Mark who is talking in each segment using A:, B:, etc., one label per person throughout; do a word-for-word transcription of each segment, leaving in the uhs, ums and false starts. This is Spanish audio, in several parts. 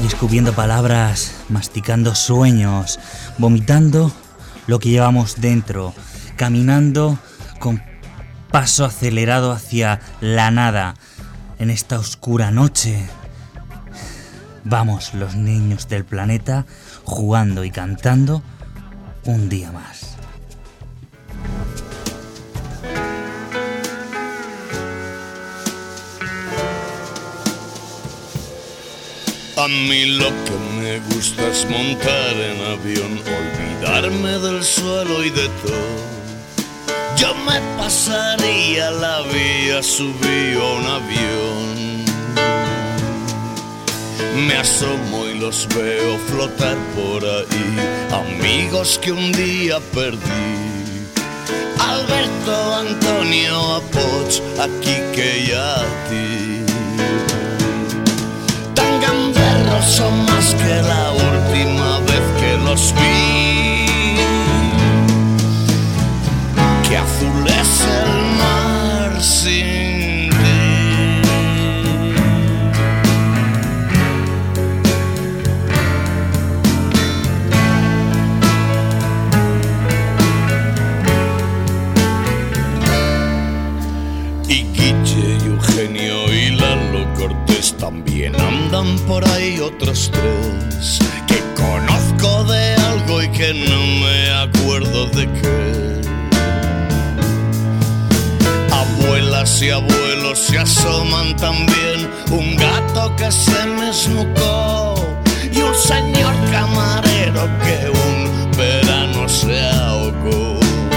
A: escupiendo palabras, masticando sueños, vomitando lo que llevamos dentro, caminando con paso acelerado hacia la nada. En esta oscura noche, vamos los niños del planeta jugando y cantando un día más.
B: A mí lo que me gusta es montar en avión, olvidarme del suelo y de todo. Yo me pasaría la vía, subí a un avión. Me asomo y los veo flotar por ahí, amigos que un día perdí. Alberto, Antonio, Apoch, aquí que ya a ti. Son más que la última vez que los vi. Que azul es el mar sin ti. Y Guille y Eugenio y Lalo Cortés también andan por ahí otros tres que conozco de algo y que no me acuerdo de qué. Abuelas y abuelos se asoman también, un gato que se me esnucó y un señor camarero que un verano se ahogó.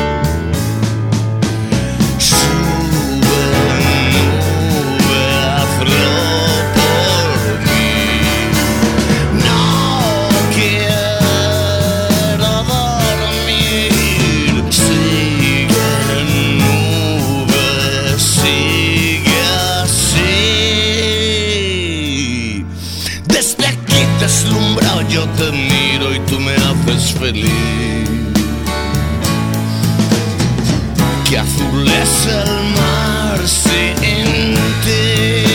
B: Yo te miro y tú me haces feliz. Que azul es el mar sin ti.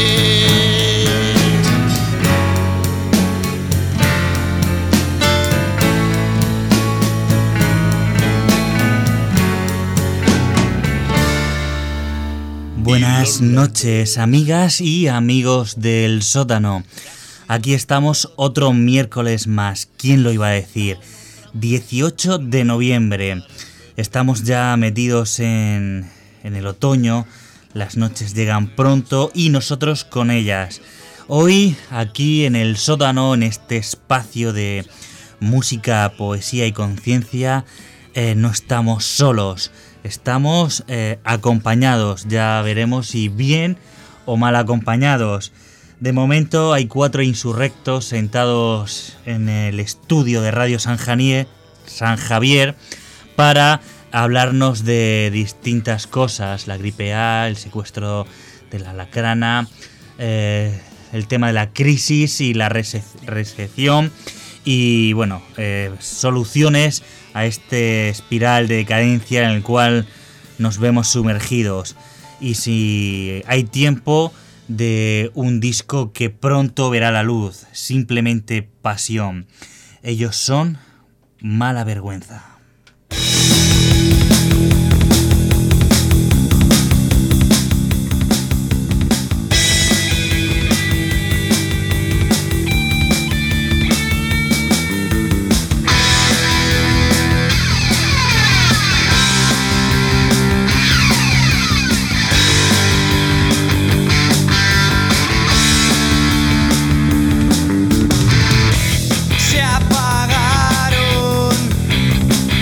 A: Buenas noches, amigas y amigos del sótano. Aquí estamos otro miércoles más. ¿Quién lo iba a decir? dieciocho de noviembre. Estamos ya metidos en, en el otoño. Las noches llegan pronto y nosotros con ellas. Hoy, aquí en el sótano, en este espacio de música, poesía y conciencia, eh, no estamos solos. Estamos eh, acompañados. Ya veremos si bien o mal acompañados. De momento hay cuatro insurrectos sentados en el estudio de Radio San Janier, San Javier para hablarnos de distintas cosas, la gripe A, el secuestro de la alacrana, eh, el tema de la crisis y la recesión y bueno, eh, soluciones a este espiral de decadencia en el cual nos vemos sumergidos. Y si hay tiempo, de un disco que pronto verá la luz, simplemente pasión. Ellos son Mala Vergüenza.
C: Se apagaron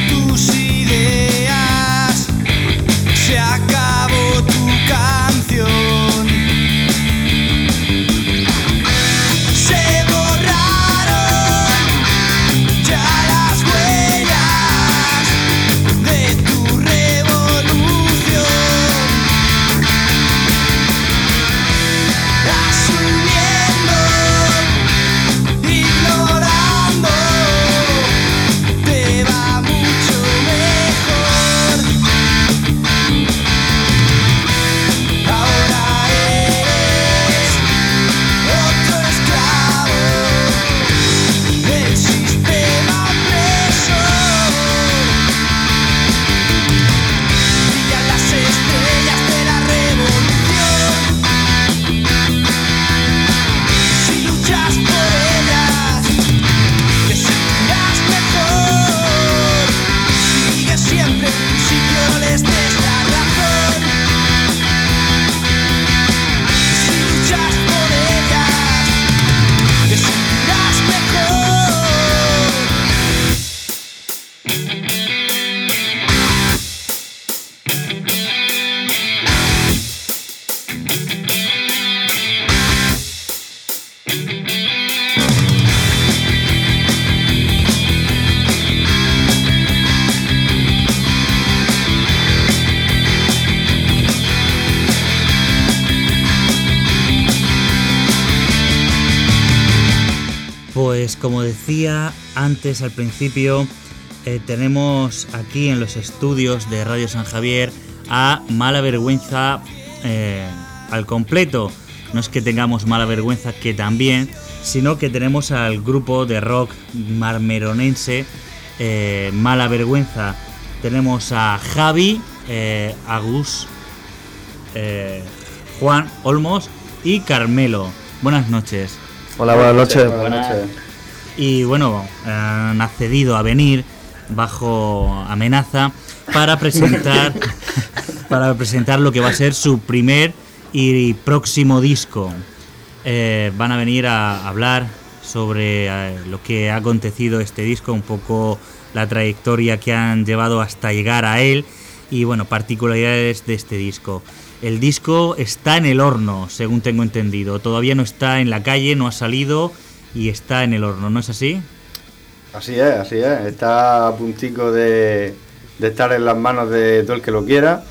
A: Pues como decía antes al principio, eh, tenemos aquí en los estudios de Radio San Javier a Mala Vergüenza eh, al completo. No es que tengamos Mala Vergüenza, que también, sino que tenemos al grupo de rock marmeronense eh, Mala Vergüenza. Tenemos a Javi, eh, Agus, eh, Juan Olmos y Carmelo. Buenas noches.
C: Hola, buenas noches.
D: Buenas noches.
A: Y bueno, han accedido a venir bajo amenaza para presentar para presentar lo que va a ser su primer y próximo disco. Eh, van a venir a hablar sobre eh, lo que ha acontecido este disco, un poco la trayectoria que han llevado hasta llegar a él y bueno, particularidades de este disco. El disco está en el horno, según tengo entendido. Todavía no está en la calle, no ha salido y está en el horno, ¿no es así?
D: Así es, así es. Está a puntico de, de estar en las manos de todo el que lo quiera.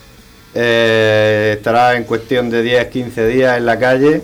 D: Eh, estará en cuestión de diez a quince días en la calle.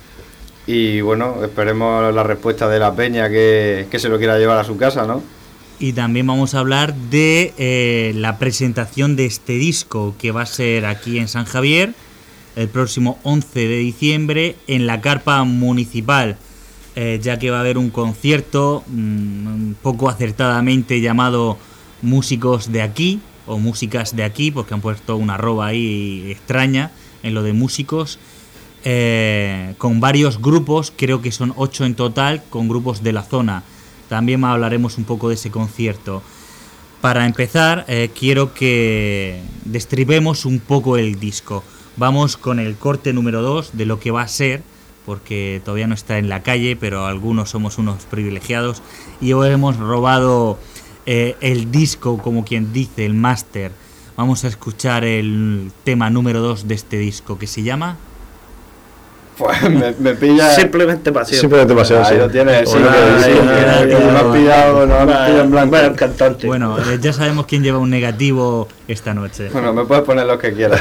D: Y bueno, esperemos la respuesta de la peña que, que se lo quiera llevar a su casa, ¿no?
A: Y también vamos a hablar de eh, la presentación de este disco, que va a ser aquí en San Javier el próximo once de diciembre en la carpa municipal, eh, ya que va a haber un concierto mmm, un poco acertadamente llamado Músicos de Aquí o Músicas de Aquí, porque han puesto una arroba ahí extraña en lo de músicos, eh, con varios grupos, creo que son ocho en total, con grupos de la zona. También hablaremos un poco de ese concierto. Para empezar, eh, quiero que destripemos un poco el disco. Vamos con el corte número dos de lo que va a ser, porque todavía no está en la calle, pero algunos somos unos privilegiados y hoy hemos robado eh, el disco, como quien dice, el máster. Vamos a escuchar el tema número dos de este disco, que se llama...
D: Pues me, me pilla...
C: Simplemente pasión.
D: Simplemente pasión, ahí sí. Lo tienes. Sí,
C: no
D: me has pillado, no me has pillado en blanco.
C: Bueno, el cantante.
A: Bueno, eh, ya sabemos quién lleva un negativo esta noche.
D: Bueno, me puedes poner lo que quieras.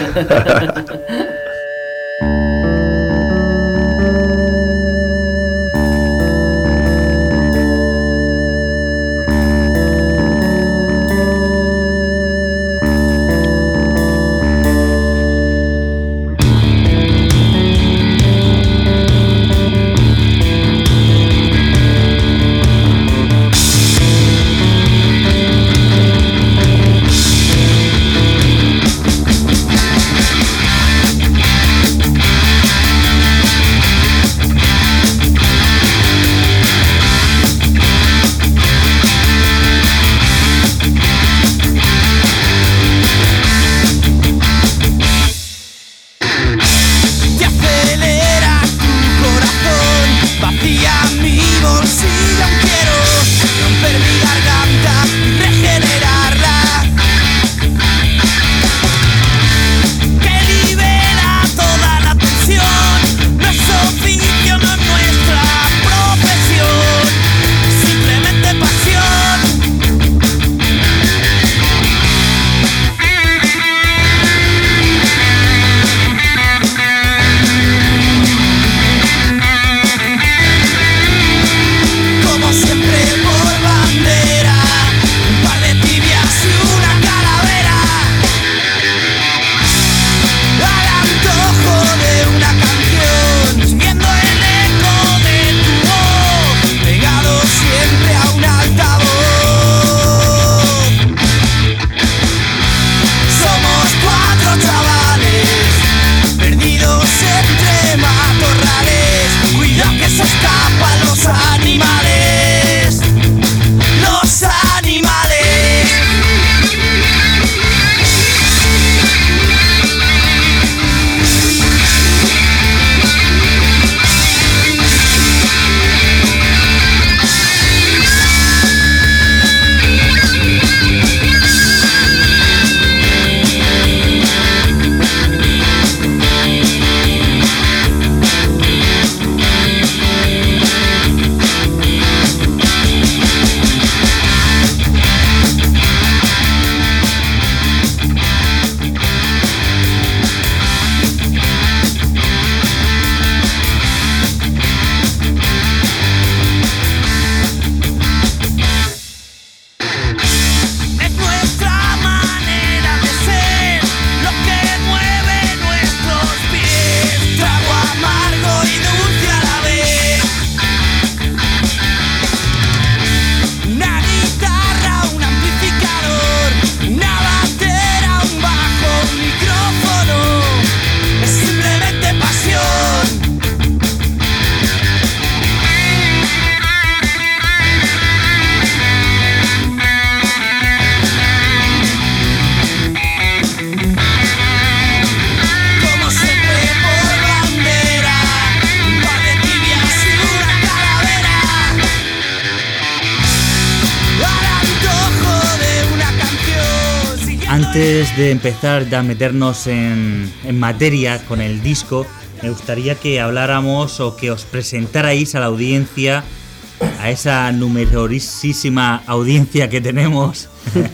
A: Antes de empezar a meternos en, en materia con el disco, me gustaría que habláramos o que os presentarais a la audiencia, a esa numerosísima audiencia que tenemos,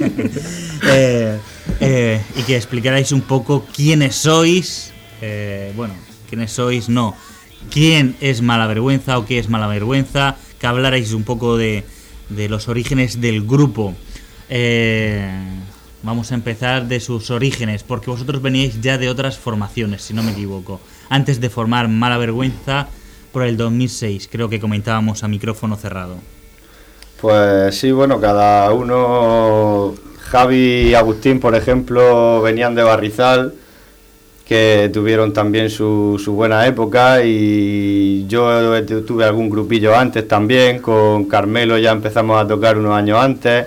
A: eh, eh, y que explicarais un poco quiénes sois, eh, bueno, quiénes sois, no, quién es Malavergüenza o qué es Malavergüenza, que hablarais un poco de, de los orígenes del grupo. Eh, vamos a empezar de sus orígenes, porque vosotros veníais ya de otras formaciones, si no me equivoco, antes de formar Malavergüenza por el dos mil seis, creo que comentábamos a micrófono cerrado.
D: Pues sí, bueno, cada uno, Javi y Agustín, por ejemplo, venían de Barrizal, que tuvieron también su, su buena época, y yo tuve algún grupillo antes también, con Carmelo ya empezamos a tocar unos años antes.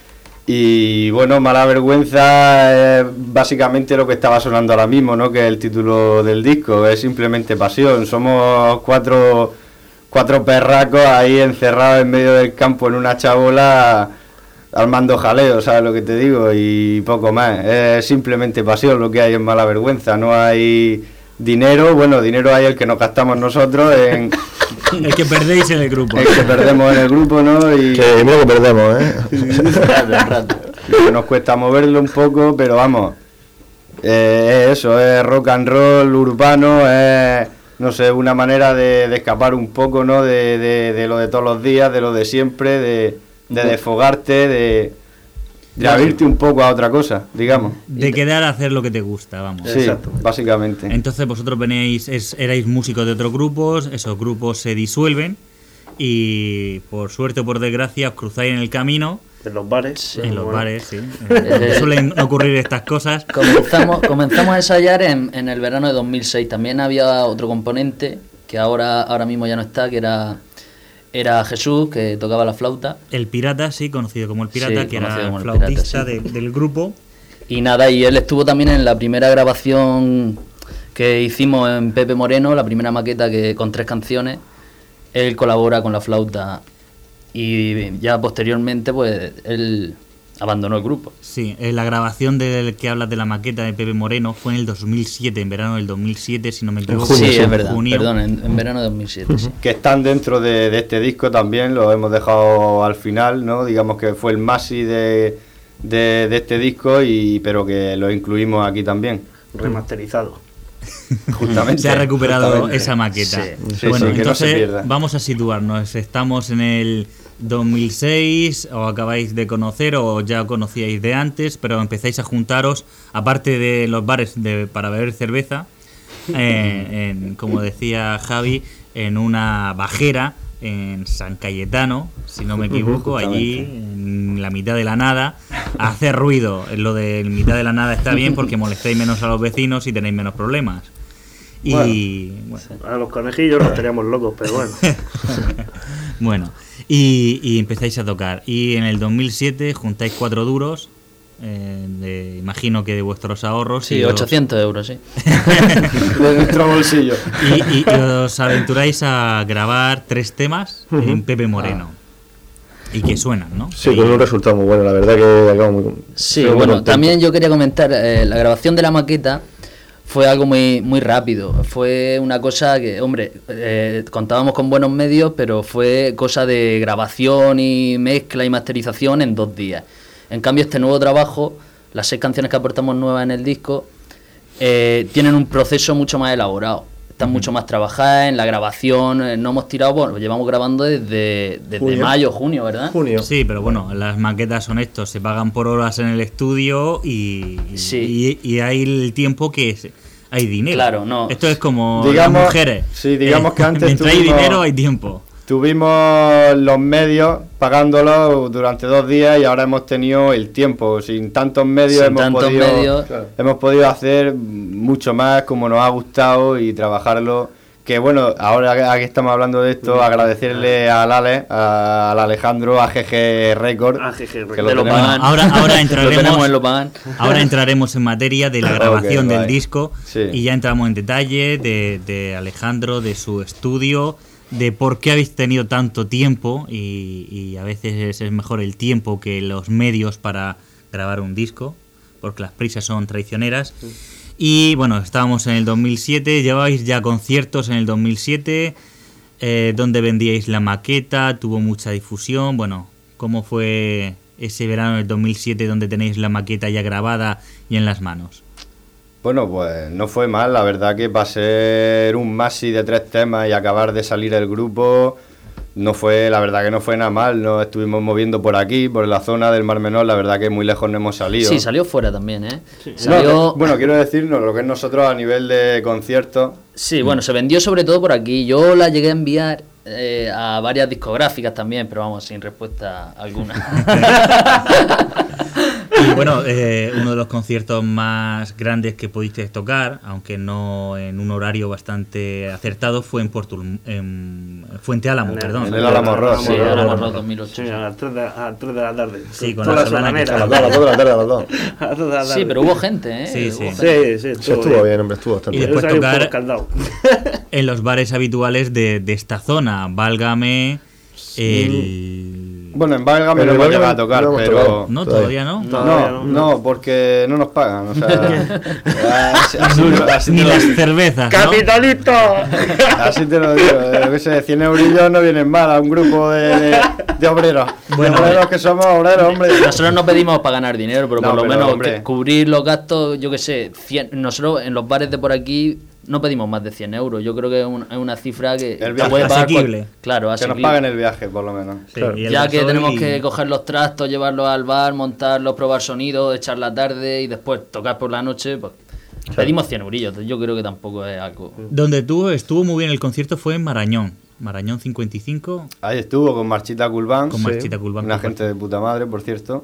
D: Y bueno, Malavergüenza es básicamente lo que estaba sonando ahora mismo, ¿no? Que es el título del disco, es simplemente pasión. Somos cuatro, cuatro perracos ahí encerrados en medio del campo en una chabola armando jaleo, ¿sabes lo que te digo? Y poco más, es simplemente pasión lo que hay en Malavergüenza, no hay dinero, bueno, dinero hay el que nos gastamos nosotros en...
A: El que perdéis en el grupo.
D: El que perdemos en el grupo, ¿no? Y
E: que mira que perdemos, ¿eh?
D: que nos cuesta moverlo un poco, pero vamos, eh, es eso, es rock and roll urbano, es, no sé, una manera de, de escapar un poco, ¿no? De, de, de lo de todos los días, de lo de siempre, de, de desfogarte, de, de abrirte un poco a otra cosa, digamos.
A: De quedar a hacer lo que te gusta, vamos.
D: Sí, básicamente.
A: Entonces vosotros veníais, es, erais músicos de otros grupos, esos grupos se disuelven y por suerte o por desgracia os cruzáis en el camino.
C: En los bares.
A: Sí, en los bueno. bares, sí. Eh, suelen ocurrir estas cosas.
F: Comenzamos, comenzamos a ensayar en, en el verano de dos mil seis. También había otro componente que ahora, ahora mismo ya no está, que era... Era Jesús, que tocaba la flauta.
A: El Pirata, sí, conocido como el Pirata, sí, que era el
F: pirata,
A: flautista
F: sí.
A: de, del grupo.
F: Y nada, y él estuvo también en la primera grabación que hicimos en Pepe Moreno, la primera maqueta que con tres canciones. Él colabora con la flauta y ya posteriormente pues él abandonó el grupo.
A: Sí, la grabación del que hablas de la maqueta de Pepe Moreno fue en el dos mil siete, en verano del dos mil siete, si no me equivoco.
F: Sí, sí, es verdad, junio. Perdón, en, en verano de dos mil siete, sí.
D: Que están dentro de, de este disco también, lo hemos dejado al final, ¿no? Digamos que fue el maxi de, de, de este disco, y pero que lo incluimos aquí también.
C: Remasterizado.
D: Justamente.
A: Se ha recuperado
D: justamente.
A: esa maqueta.
D: Sí, sí,
A: bueno,
D: sí, que
A: entonces
D: no se pierda.
A: Vamos a situarnos. Estamos en el dos mil seis, o acabáis de conocer o ya conocíais de antes, pero empezáis a juntaros, aparte de los bares de, para beber cerveza, eh, en, como decía Javi, en una bajera en San Cayetano, si no me equivoco, allí en la mitad de la nada, a hacer ruido. Lo de mitad de la nada está bien porque molestáis menos a los vecinos y tenéis menos problemas. Y
C: bueno, bueno. A los conejillos nos teníamos locos, pero bueno.
A: Bueno, y, y empezáis a tocar. Y en el dos mil siete juntáis cuatro duros, eh, de, imagino que de vuestros ahorros.
F: Sí,
A: y
F: ochocientos euros, sí.
D: De nuestro bolsillo.
A: Y, y, y os aventuráis a grabar tres temas uh-huh. en Pepe Moreno. Ah. Y que suenan, ¿no?
E: Sí, con un resultado muy bueno, la verdad que acabamos muy
F: Sí, muy bueno, contento. También yo quería comentar, eh, la grabación de la maqueta fue algo muy muy rápido, fue una cosa que, hombre, eh, contábamos con buenos medios, pero fue cosa de grabación y mezcla y masterización en dos días. En cambio, este nuevo trabajo, las seis canciones que aportamos nuevas en el disco, eh, tienen un proceso mucho más elaborado, están uh-huh. mucho más trabajadas en la grabación, eh, no hemos tirado, bueno, llevamos grabando desde, desde junio. mayo, junio, ¿verdad?
E: Junio.
A: Sí, pero bueno, las maquetas son estos, se pagan por horas en el estudio y,
F: sí.
A: y, y hay el tiempo que se, hay dinero.
F: Claro, no.
A: Esto es como
D: digamos,
A: las mujeres.
D: Sí, digamos eh, que antes
A: mientras
D: tuvimos,
A: hay dinero hay tiempo.
D: Tuvimos los medios pagándolos durante dos días y ahora hemos tenido el tiempo. Sin tantos medios,
F: Sin
D: hemos,
F: tantos
D: podido,
F: medios.
D: Claro. hemos podido hacer mucho más como nos ha gustado y trabajarlo. Que bueno, ahora que estamos hablando de esto, agradecerle al Ale, a, al Alejandro, a G G Record,
C: a G G Record.
D: que lo
F: lo
D: tenemos.
F: pagan.
A: Ahora, ahora entraremos,
F: en lo pagan.
A: ahora entraremos en materia de la grabación
D: okay,
A: del
D: bye.
A: disco
D: Sí.
A: y ya entramos en detalle de, de Alejandro, de su estudio, de por qué habéis tenido tanto tiempo y, y a veces es mejor el tiempo que los medios para grabar un disco, porque las prisas son traicioneras. Y bueno, estábamos en el dos mil siete, llevabais ya conciertos en el dos mil siete, eh, donde vendíais la maqueta, tuvo mucha difusión. Bueno, ¿cómo fue ese verano del dos mil siete donde tenéis la maqueta ya grabada y en las manos?
D: Bueno, pues no fue mal, la verdad que para ser un maxi de tres temas y acabar de salir el grupo, no fue, la verdad que no fue nada mal. Nos estuvimos moviendo por aquí, por la zona del Mar Menor, la verdad que muy lejos no hemos salido.
F: Sí, salió fuera también, ¿eh?
C: Sí.
F: Salió...
D: No, bueno, quiero decirnos lo que es nosotros a nivel de conciertos.
F: Sí, bueno, se vendió sobre todo por aquí. Yo la llegué a enviar eh, a varias discográficas también, pero vamos, sin respuesta alguna.
A: Y bueno, eh, uno de los conciertos más grandes que pudiste tocar, aunque no en un horario bastante acertado, fue en, Puerto, en Fuente Álamo,
C: En el-
A: perdón.
D: en el Álamo Rock,
F: Sí,
D: sí,
F: Álamo
D: Álamo
F: Rock
D: Rock.
F: dos mil ocho.
C: Sí, a las tres de, a las tres de la tarde.
A: Sí, con
C: Toda
A: la solana que
C: solanera.
E: A las dos, a las dos de la tarde, a las dos.
C: A las tres de la
F: Sí,
C: tarde.
F: pero hubo gente, ¿eh?
A: Sí,
F: Hubo
A: sí.
F: gente.
C: Sí, sí,
E: Sí, estuvo bien, hombre, estuvo bastante
A: Y
E: bien.
A: después
C: Yo salí un
A: tocar-
C: poco escaldado.
A: En los bares habituales de, de esta zona, Válgame, el...
D: Bueno, en Válgame
E: Pero
D: no hemos
E: en
D: llegado a
E: Válgame
D: tocar,
E: no hemos
D: pero...
E: tocado.
A: No,
E: Todavía.
A: todavía no.
C: No.
D: No,
C: Todavía
D: no,
C: no.
D: porque no nos pagan, o sea... así, así te lo- así
A: Ni
D: te lo
A: las
D: digo.
A: cervezas, ¿no?
C: ¡Capitalito!
D: Así te lo digo, eh, yo qué sé, cien eurillos no vienen mal a un grupo de, de, de obreros.
A: Bueno,
D: de obreros que somos obreros, hombre.
F: Nosotros no pedimos para ganar dinero, pero
D: No,
F: por lo
D: pero,
F: menos
D: hombre.
F: que cubrir los gastos, yo qué sé, cien nosotros en los bares de por aquí no pedimos más de cien euros. Yo creo que es una, es una cifra que
D: El
F: te
D: viaje
F: puede pagar cual-
A: asequible.
F: Claro,
D: Que nos
F: asequible.
D: paguen el viaje, por lo menos.
A: Sí,
E: Claro.
A: y el
F: Ya que
A: gasoil
F: tenemos
A: y-
F: que coger los trastos, llevarlos al bar, montarlos, probar sonido, echar la tarde y después tocar por la noche, pues pedimos cien eurillos. Yo creo que tampoco es algo.
A: Donde tuvo, estuvo muy bien el concierto fue en Marañón. Marañón cincuenta y cinco,
D: Ahí estuvo con Marchita Culván.
A: con Marchita Culván.
D: Una
A: que fue-
D: gente de puta madre, por cierto.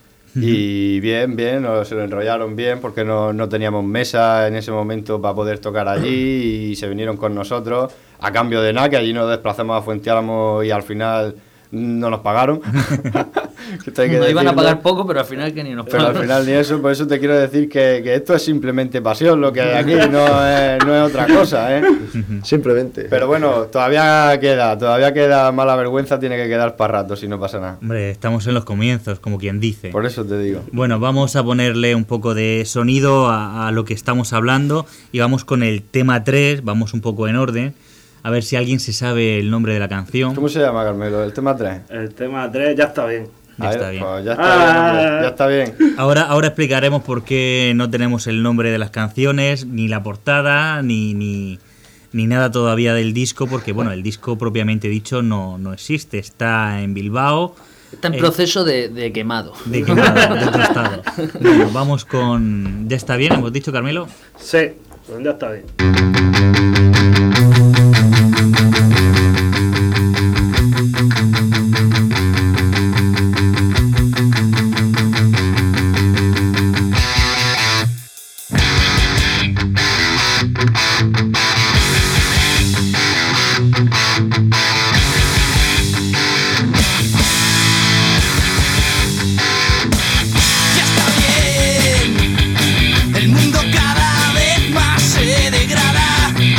D: Y bien, bien, nos, se lo enrollaron bien porque no, no teníamos mesa en ese momento para poder tocar allí y se vinieron con nosotros a cambio de nada, que allí nos desplazamos a Fuente Álamo y al final no nos pagaron. Que esto hay que
F: Nos iban a
D: decirlo.
F: pagar poco, pero al final que ni nos
D: Pero al
F: pagaron.
D: final ni eso, por eso te quiero decir que, que esto es simplemente pasión lo que hay aquí, no es, no es otra cosa, ¿eh?
E: Simplemente.
D: Pero bueno, todavía queda, todavía queda mala vergüenza, tiene que quedar para rato si no pasa nada.
A: Hombre, estamos en los comienzos, como quien dice.
D: Por eso te digo.
A: Bueno, vamos a ponerle un poco de sonido a, a lo que estamos hablando y vamos con el tema tres, vamos un poco en orden, a ver si alguien se sabe el nombre de la canción.
D: ¿Cómo se llama, Carmelo? ¿El tema tres?
C: El tema tres ya está bien.
A: Ya está bien.
D: Pues ya está
C: Ah.
D: bien, hombre, ya está bien.
A: Ahora, ahora explicaremos por qué no tenemos el nombre de las canciones, ni la portada, ni, ni, ni nada todavía del disco, porque bueno, el disco propiamente dicho no, no existe, está en Bilbao,
F: Está en
A: Eh,
F: proceso de, de quemado.
A: de quemado, de otro estado. Bueno, vamos con... ¿Ya está bien? ¿Hemos dicho, Carmelo?
C: Sí, pues ya está bien.
G: Ya está bien, el mundo cada vez más se degrada.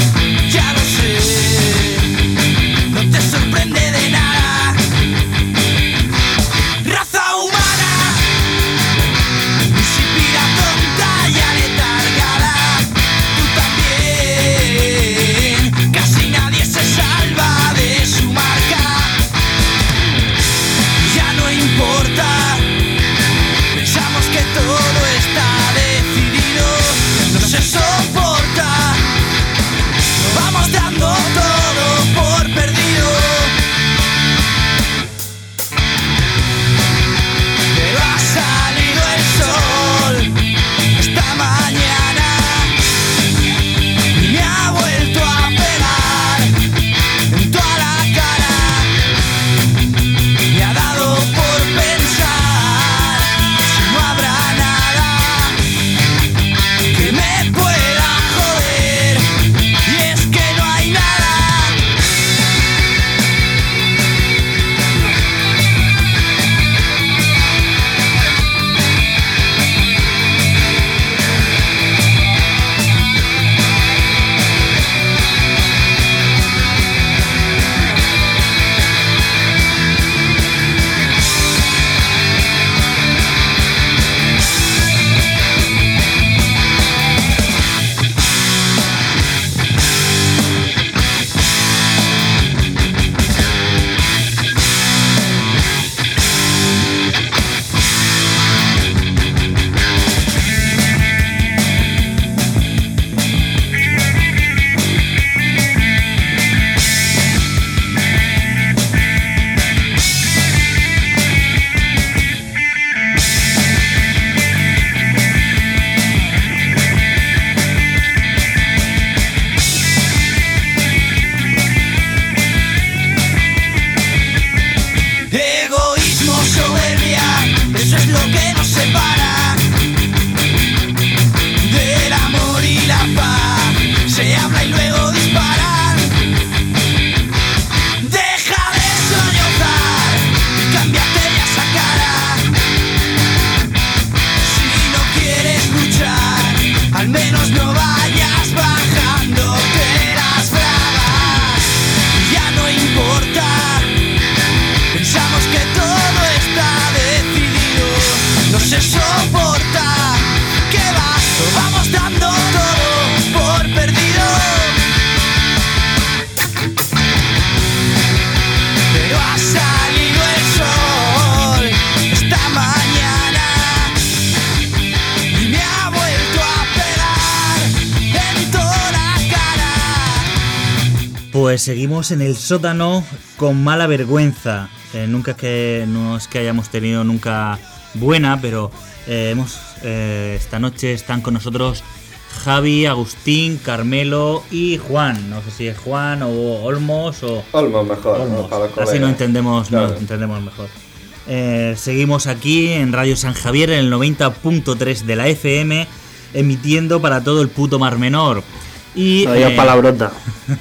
A: pues seguimos en el sótano con Mala Vergüenza. Eh, nunca es que no es que hayamos tenido nunca buena, pero eh, hemos eh, esta noche están con nosotros Javi, Agustín, Carmelo y Juan. No sé si es Juan o Olmos o
E: Olmos mejor,
A: Olmos.
E: ¿no? Para los
A: Así
E: colegas.
A: no entendemos,
E: Claro.
A: no entendemos mejor. Eh, seguimos aquí en Radio San Javier en el noventa punto tres de la F M, emitiendo para todo el puto Mar Menor. Y,
C: No digas
A: eh,
C: palabrota.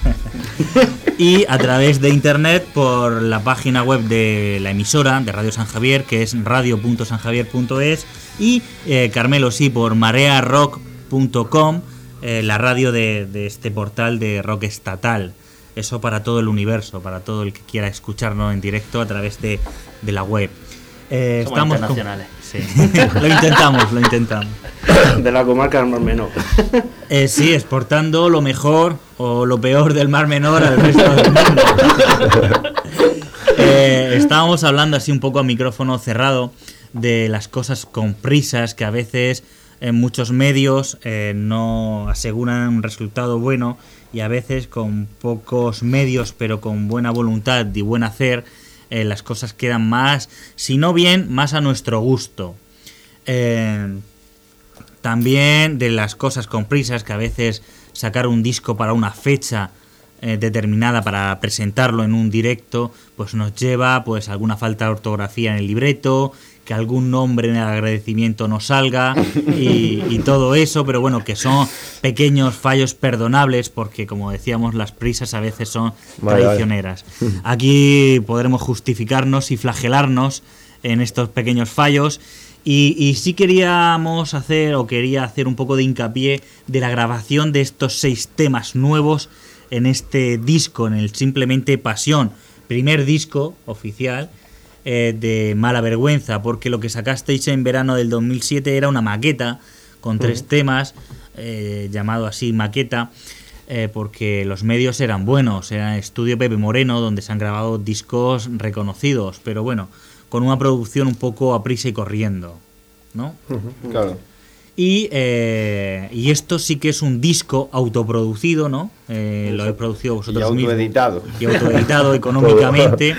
A: y a través de internet por la página web de la emisora de Radio San Javier, que es radio punto san javier punto es, y eh, Carmelo, sí, por marea rock punto com, eh, la radio de, de este portal de rock estatal. Eso para todo el universo, para todo el que quiera escucharnos en directo a través de, de la web. Eh,
F: Somos
A: estamos
F: internacionales.
A: Con... Sí. Lo intentamos, lo intentamos.
C: De la comarca del Mar Menor.
A: Eh, sí, exportando lo mejor o lo peor del Mar Menor al resto del mundo. eh, estábamos hablando así un poco a micrófono cerrado de las cosas con prisas que a veces en muchos medios eh, no aseguran un resultado bueno, y a veces con pocos medios pero con buena voluntad y buen hacer eh, las cosas quedan más, si no bien, más a nuestro gusto. Eh, también de las cosas con prisas, que a veces sacar un disco para una fecha eh, determinada para presentarlo en un directo, pues nos lleva pues alguna falta de ortografía en el libreto, que algún nombre en el agradecimiento no salga y, y todo eso, pero bueno, que son pequeños fallos perdonables porque, como decíamos, las prisas a veces son
E: Vale,
A: traicioneras. Aquí podremos justificarnos y flagelarnos en estos pequeños fallos. Y, y sí queríamos hacer, o quería hacer un poco de hincapié de la grabación de estos seis temas nuevos en este disco, en el Simplemente Pasión, primer disco oficial eh, de Mala Vergüenza, porque lo que sacasteis en verano del dos mil siete era una maqueta con tres uh-huh. temas, eh, llamado así maqueta, eh, porque los medios eran buenos, era Estudio Pepe Moreno, donde se han grabado discos reconocidos, pero bueno, con una producción un poco a prisa y corriendo, ¿no?
E: Uh-huh, claro.
A: Y, eh, y esto sí que es un disco autoproducido, ¿no? Eh, lo habéis producido vosotros
D: y
A: mismos.
D: Autoeditado.
A: Y autoeditado económicamente,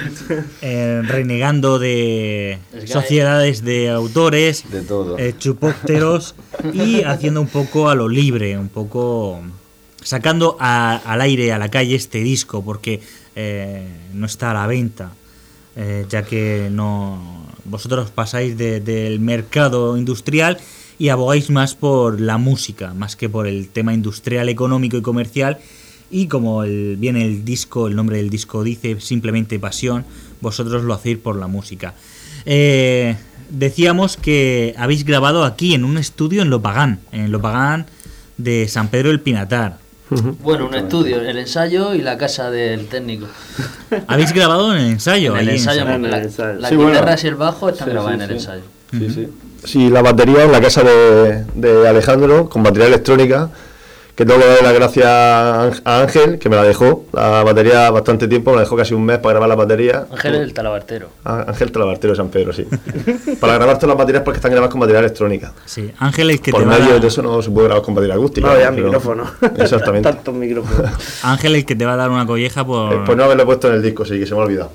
A: eh, renegando de sociedades de autores,
D: de todo.
A: Eh, chupópteros, y haciendo un poco a lo libre, un poco sacando a, al aire, a la calle este disco, porque eh, no está a la venta. Eh, ya que no vosotros pasáis de, del mercado industrial y abogáis más por la música, más que por el tema industrial, económico y comercial, y como el, viene el disco, el nombre del disco dice Simplemente Pasión, vosotros lo hacéis por la música. Eh, decíamos que habéis grabado aquí en un estudio en Lopagán, en Lopagán de San Pedro del Pinatar.
F: Bueno, un estudio, el ensayo y la casa del técnico.
A: ¿Habéis grabado en el ensayo?
F: En el
A: ahí
F: ensayo,
A: en
F: porque la,
C: el ensayo.
F: las
E: Sí,
F: guitarras
E: bueno.
F: y el bajo están
E: Sí,
F: grabadas
E: sí,
F: en el
E: sí.
F: ensayo.
E: Sí, sí. Sí, la batería en la casa de, de Alejandro, con batería electrónica, que tengo que darle las gracias a Ángel, que me la dejó, la batería bastante tiempo, me la dejó casi un mes para grabar la batería.
F: Ángel es el talabartero.
E: Ah, Ángel Talabartero de San Pedro, sí. Para grabar todas las baterías porque están grabadas con batería electrónica.
A: Sí, Ángel es que
E: Por
A: te va a
E: medio
A: dar-
E: de eso no se puede grabar con batería acústica.
C: No, ya
E: pero-
C: micrófono.
E: Exactamente.
C: Tantos micrófonos.
A: Ángel el que te va a dar una colleja por...
E: Eh, Pues no haberlo puesto en el disco, sí, que se me ha olvidado.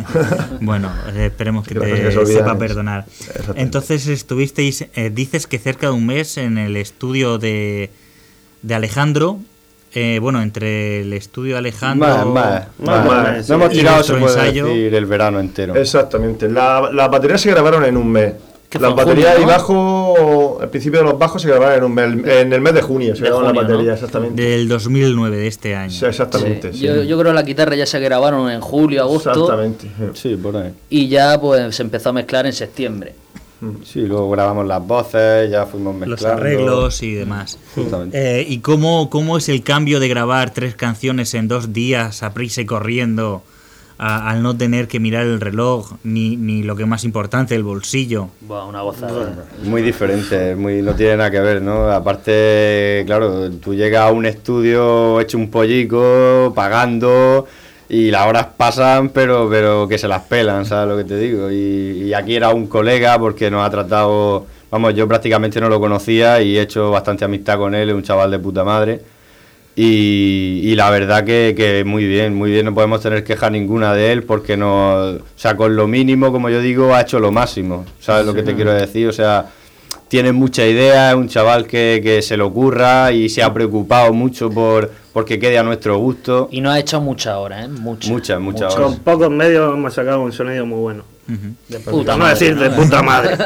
A: Bueno, eh, esperemos que
E: Que las
A: te
E: cosas que se olvidan
A: sepa
E: es-
A: perdonar.
E: Exactamente.
A: Entonces estuvisteis, eh, dices que cerca de un mes en el estudio de, de Alejandro, eh, bueno, entre el estudio de Alejandro...
D: Más, más,
C: Más,
D: más.
C: más,
D: No hemos
A: sí.
D: tirado,
A: Y
D: se
A: vuestro
D: puede
A: ensayo.
D: decir, el verano entero.
E: Exactamente. La- Las baterías se grabaron en un mes.
F: Que
E: Las
F: fue en
E: baterías
F: junio,
E: y
F: ¿no?
E: bajo, al principio de los bajos se grabaron en un mes. En el mes de junio se
F: De
E: grabaron las
F: junio, ¿no?
E: baterías, exactamente.
A: Del dos mil nueve, de este año.
E: Sí, exactamente.
F: Sí.
E: sí.
F: Yo, yo creo que las guitarras ya se grabaron en julio, agosto,
E: Exactamente.
D: Sí, por ahí.
F: y ya pues se empezó a mezclar en septiembre.
D: Sí, luego grabamos las voces, ya fuimos mezclando.
A: Los arreglos y demás.
D: Justamente.
A: Eh, ¿Y cómo, cómo es el cambio de grabar tres canciones en dos días a prisa y corriendo, a- al no tener que mirar el reloj, ni, ni lo que más importante, el bolsillo?
F: Buah, una gozada.
D: Muy diferente, muy, no tiene nada que ver, ¿no? Aparte, claro, tú llegas a un estudio hecho un pollico, pagando, y las horas pasan, pero pero que se las pelan, ¿sabes lo que te digo? Y, y aquí era un colega porque nos ha tratado, vamos, yo prácticamente no lo conocía y he hecho bastante amistad con él, es un chaval de puta madre. Y, y la verdad que, que muy bien, muy bien, no podemos tener queja ninguna de él porque no, o sea, con lo mínimo, como yo digo, ha hecho lo máximo, ¿sabes sí. lo que te quiero decir? O sea, tiene mucha idea, es un chaval que, que se le ocurra y se ha preocupado mucho por porque quede a nuestro gusto.
F: Y no ha hecho muchas horas, ¿eh? Muchas,
D: muchas, muchas
C: Con
D: horas.
C: pocos medios hemos sacado un sonido muy bueno.
A: Uh-huh.
C: De puta no decir de puta madre.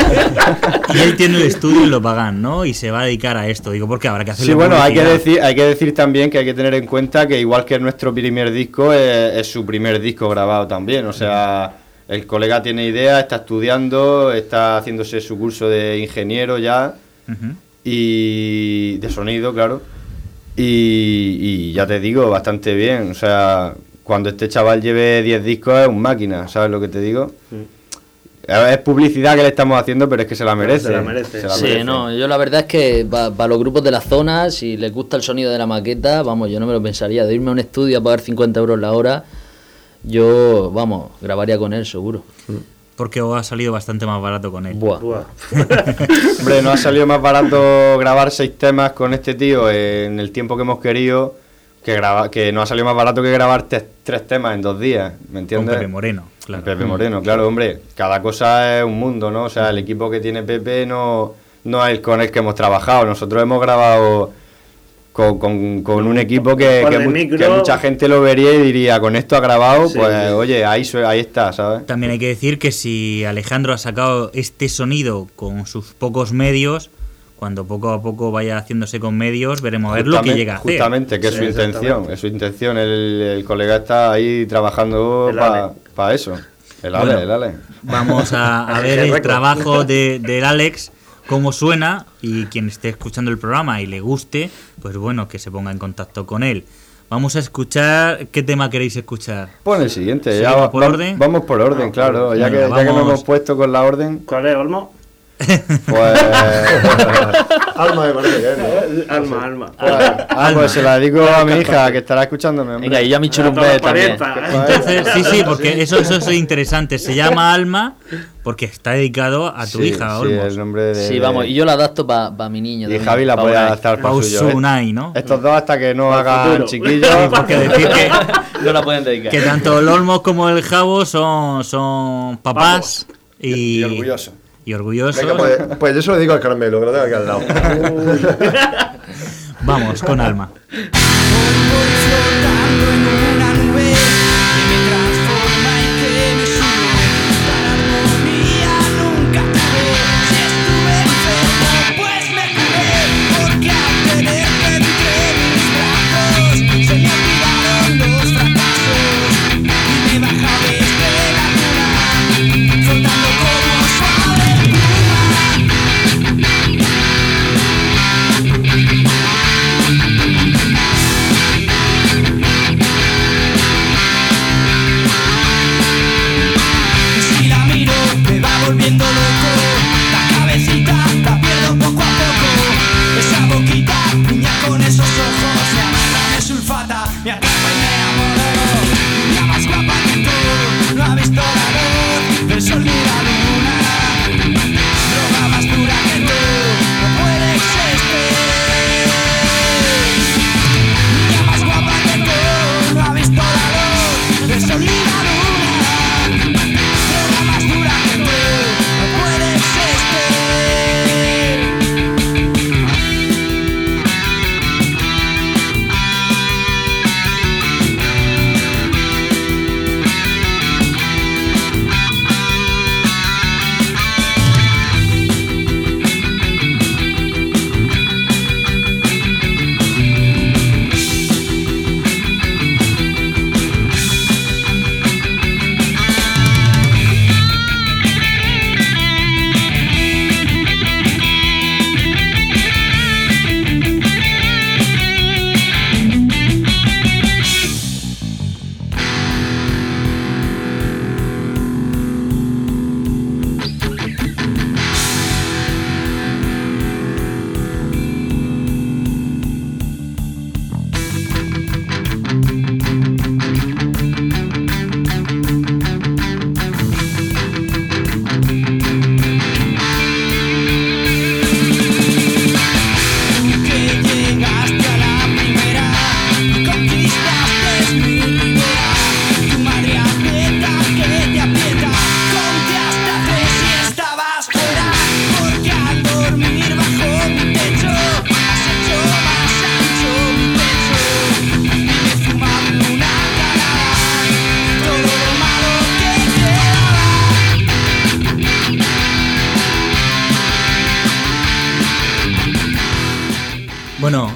A: Y él tiene el estudio y lo pagan, ¿no? Y se va a dedicar a esto. Digo, porque habrá que hacerlo.
D: Sí, bueno, hay que decir, hay que decir también que hay que tener en cuenta que igual que nuestro primer disco es, es su primer disco grabado también. O sea, el colega tiene idea, está estudiando, está haciéndose su curso de ingeniero ya uh-huh. y de sonido, claro. Y, y ya te digo, bastante bien. O sea, cuando este chaval lleve diez discos es un máquina, ¿sabes lo que te digo? Sí. Es publicidad que le estamos haciendo, pero es que se la merece.
C: Se la merece.
F: Se la merece. Sí, no, yo la verdad es que para pa los grupos de la zona, si les gusta el sonido de la maqueta, vamos, yo no me lo pensaría. De irme a un estudio a pagar cincuenta euros la hora, yo, vamos, grabaría con él, seguro.
A: Porque os ha salido bastante más barato con él.
F: Buah.
C: Buah.
D: Hombre, nos ha salido más barato grabar seis temas con este tío en el tiempo que hemos querido, que graba, que nos ha salido más barato que grabar te, tres temas en dos días, ¿me entiendes?
A: Con Pepe Moreno, claro.
D: Pepe Moreno, claro, hombre, cada cosa es un mundo, ¿no? O sea, el equipo que tiene Pepe no, no es el con el que hemos trabajado, nosotros hemos grabado con, con, con un equipo que, que, mu que mucha gente lo vería y diría, con esto ha grabado, sí, pues sí. Oye, ahí, ahí está, ¿sabes?
A: También hay que decir que si Alejandro ha sacado este sonido con sus pocos medios, cuando poco a poco vaya haciéndose con medios, veremos a ver lo que llega a hacer.
D: Justamente, que es sí, su intención, es su intención, el, el colega está ahí trabajando para pa eso, el Ale, bueno, el Ale.
A: Vamos a, a ver el trabajo de, del Alex, cómo suena, y quien esté escuchando el programa y le guste, pues bueno, que se ponga en contacto con él. Vamos a escuchar, ¿qué tema queréis escuchar?
D: Pues el siguiente,
A: ¿Sí,
D: ya
A: va, por orden?
D: Vamos por orden, no, claro, ya, bueno, que, ya que nos hemos puesto con la orden.
C: ¿Cuál es, Olmo?
D: Pues
E: Alma me parece que es, ¿no?
C: Alma, sí. alma.
D: Pues, ah, pues se la dedico a mi hija que estará escuchándome. Hombre.
F: Venga, y yo a mi churumbé también.
A: Entonces, sí, sí, porque eso, eso es interesante. Se llama Alma porque está dedicado a tu
D: sí,
A: hija,
D: sí,
A: Olmos.
D: el nombre de,
F: sí, vamos, y yo la adapto para pa mi niño.
D: Y Javi la puede adaptar para
A: pa
D: suyo.
A: Unai, ¿no?
D: Estos dos hasta que no hagan chiquillos.
A: Sí, porque decir que
F: no la pueden dedicar.
A: Que tanto el Olmos como el Javo son, son papás y,
D: y orgullosos.
A: Y orgullosos.
E: Venga, pues, pues yo se lo digo al Carmelo, que lo tengo aquí al lado.
A: Vamos, con Alma.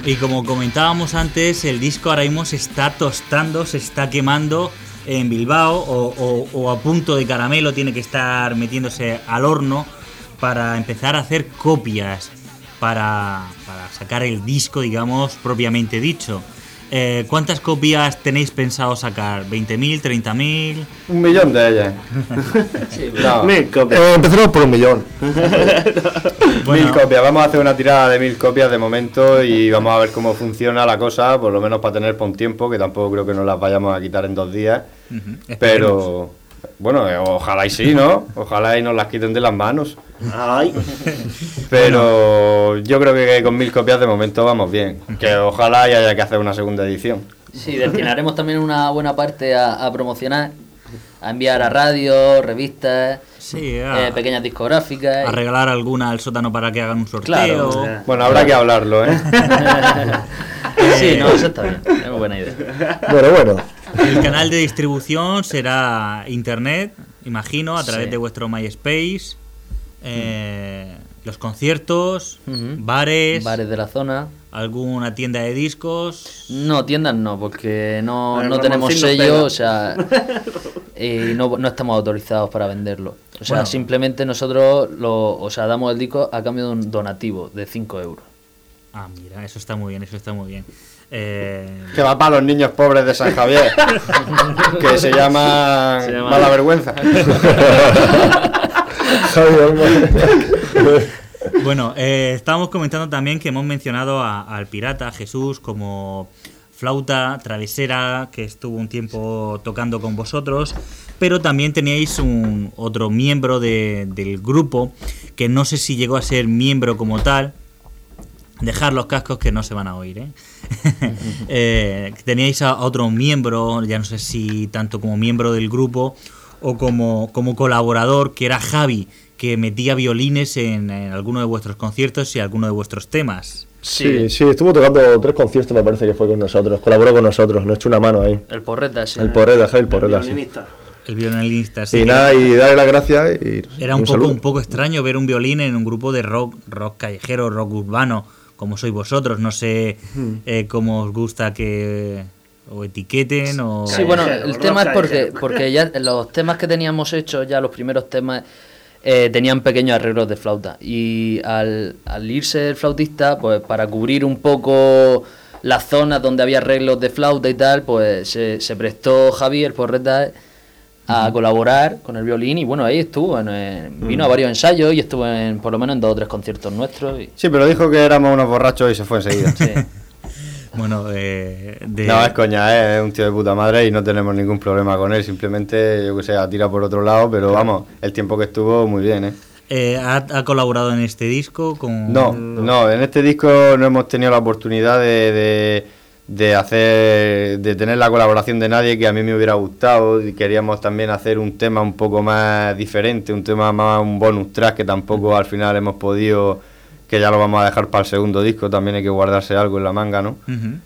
A: Y como comentábamos antes, el disco ahora mismo se está tostando, se está quemando en Bilbao o, o, o a punto de caramelo, tiene que estar metiéndose al horno para empezar a hacer copias, para, para sacar el disco, digamos, propiamente dicho. Eh, ¿Cuántas copias tenéis pensado sacar? ¿veinte mil? ¿treinta mil?
D: Un millón de ellas.
F: Sí,
D: No,
C: Mil copias.
E: Eh, empezaremos por un millón.
A: Bueno.
D: Mil copias. Vamos a hacer una tirada de mil copias de momento y vamos a ver cómo funciona la cosa, por lo menos para tener por un tiempo, que tampoco creo que nos las vayamos a quitar en dos días.
A: Uh-huh.
D: Pero, bueno, eh, ojalá y sí, ¿no? Ojalá y nos las quiten de las manos.
C: Ay.
D: Pero yo creo que con mil copias de momento vamos bien. Que ojalá y haya que hacer una segunda edición.
F: Sí, destinaremos también una buena parte a, a promocionar, a enviar a radio, revistas,
A: Sí, a,
F: eh, pequeñas discográficas.
A: a regalar alguna al sótano para que hagan un sorteo.
F: Claro.
D: Bueno, habrá que hablarlo, ¿eh?
F: Sí, no, eso está bien, es muy buena idea.
E: Bueno, bueno.
A: El canal de distribución será internet, imagino, a través
F: Sí.
A: de vuestro MySpace, eh, los conciertos,
F: Ujú.
A: bares,
F: Bares de la zona.
A: alguna tienda de discos.
F: No, tiendas no, porque no,
C: El
F: no tenemos
C: Ramoncín nos
F: sello,
C: pega.
F: o sea, y no, no estamos autorizados para venderlo. O sea,
A: Bueno.
F: simplemente nosotros lo, o sea, damos el disco a cambio de un donativo de cinco euros.
A: Ah, mira, eso está muy bien, eso está muy bien. Eh,
D: Que va para los niños pobres de San Javier. Que se llaman
C: Se llama-
D: Mala Vergüenza.
A: Bueno, eh, estábamos comentando también que hemos mencionado a- al pirata Jesús como flauta travesera que estuvo un tiempo tocando con vosotros, pero también teníais un otro miembro de- del grupo que no sé si llegó a ser miembro como tal. Dejar los cascos que no se van a oír, ¿eh? Eh, teníais a otro miembro, ya no sé si tanto como miembro del grupo o como, como colaborador, que era Javi, que metía violines en, en alguno de vuestros conciertos y alguno de vuestros temas.
E: Sí, sí, estuvo tocando tres conciertos, me parece que fue con nosotros. Colaboró con nosotros, nos echó una mano ahí.
F: El porreta, sí.
E: El Porreta, Javi, el Porreta, sí.
C: Violinista.
A: El violinista, sí.
E: Y nada, y darle las gracias y
A: Era un,
E: un
A: poco,
E: saludo.
A: un poco extraño ver un violín en un grupo de rock, rock callejero, rock urbano, como sois vosotros. No sé eh, cómo os gusta que o etiqueten o...
F: Sí, bueno,
C: Callejero,
F: el
C: rock
F: tema es porque,
C: callejero.
F: porque ya los temas que teníamos hechos, ya los primeros temas, eh, tenían pequeños arreglos de flauta. Y al, al irse el flautista, pues para cubrir un poco las zonas donde había arreglos de flauta y tal, pues se, se prestó Javier Porreta a colaborar con el violín y bueno, ahí estuvo, en, en- vino a varios ensayos y estuvo en, por lo menos en dos o tres conciertos nuestros. Y,
D: Sí, pero dijo que éramos unos borrachos y se fue enseguida.
F: sí.
A: Bueno, eh, de...
D: No, es coña, ¿eh? Es un tío de puta madre y no tenemos ningún problema con él. Simplemente, yo que sé, ha tirado por otro lado, pero vamos, el tiempo que estuvo, muy bien, ¿eh?
A: Eh, ¿ha, ha colaborado en este disco con...?
D: No, no, en este disco no hemos tenido la oportunidad de, de, de hacer, de tener la colaboración de nadie que a mí me hubiera gustado. Y queríamos también hacer un tema un poco más diferente, un tema más, un bonus track que tampoco al final hemos podido, que ya lo vamos a dejar para el segundo disco, también hay que guardarse algo en la manga, ¿no?
A: Ujú.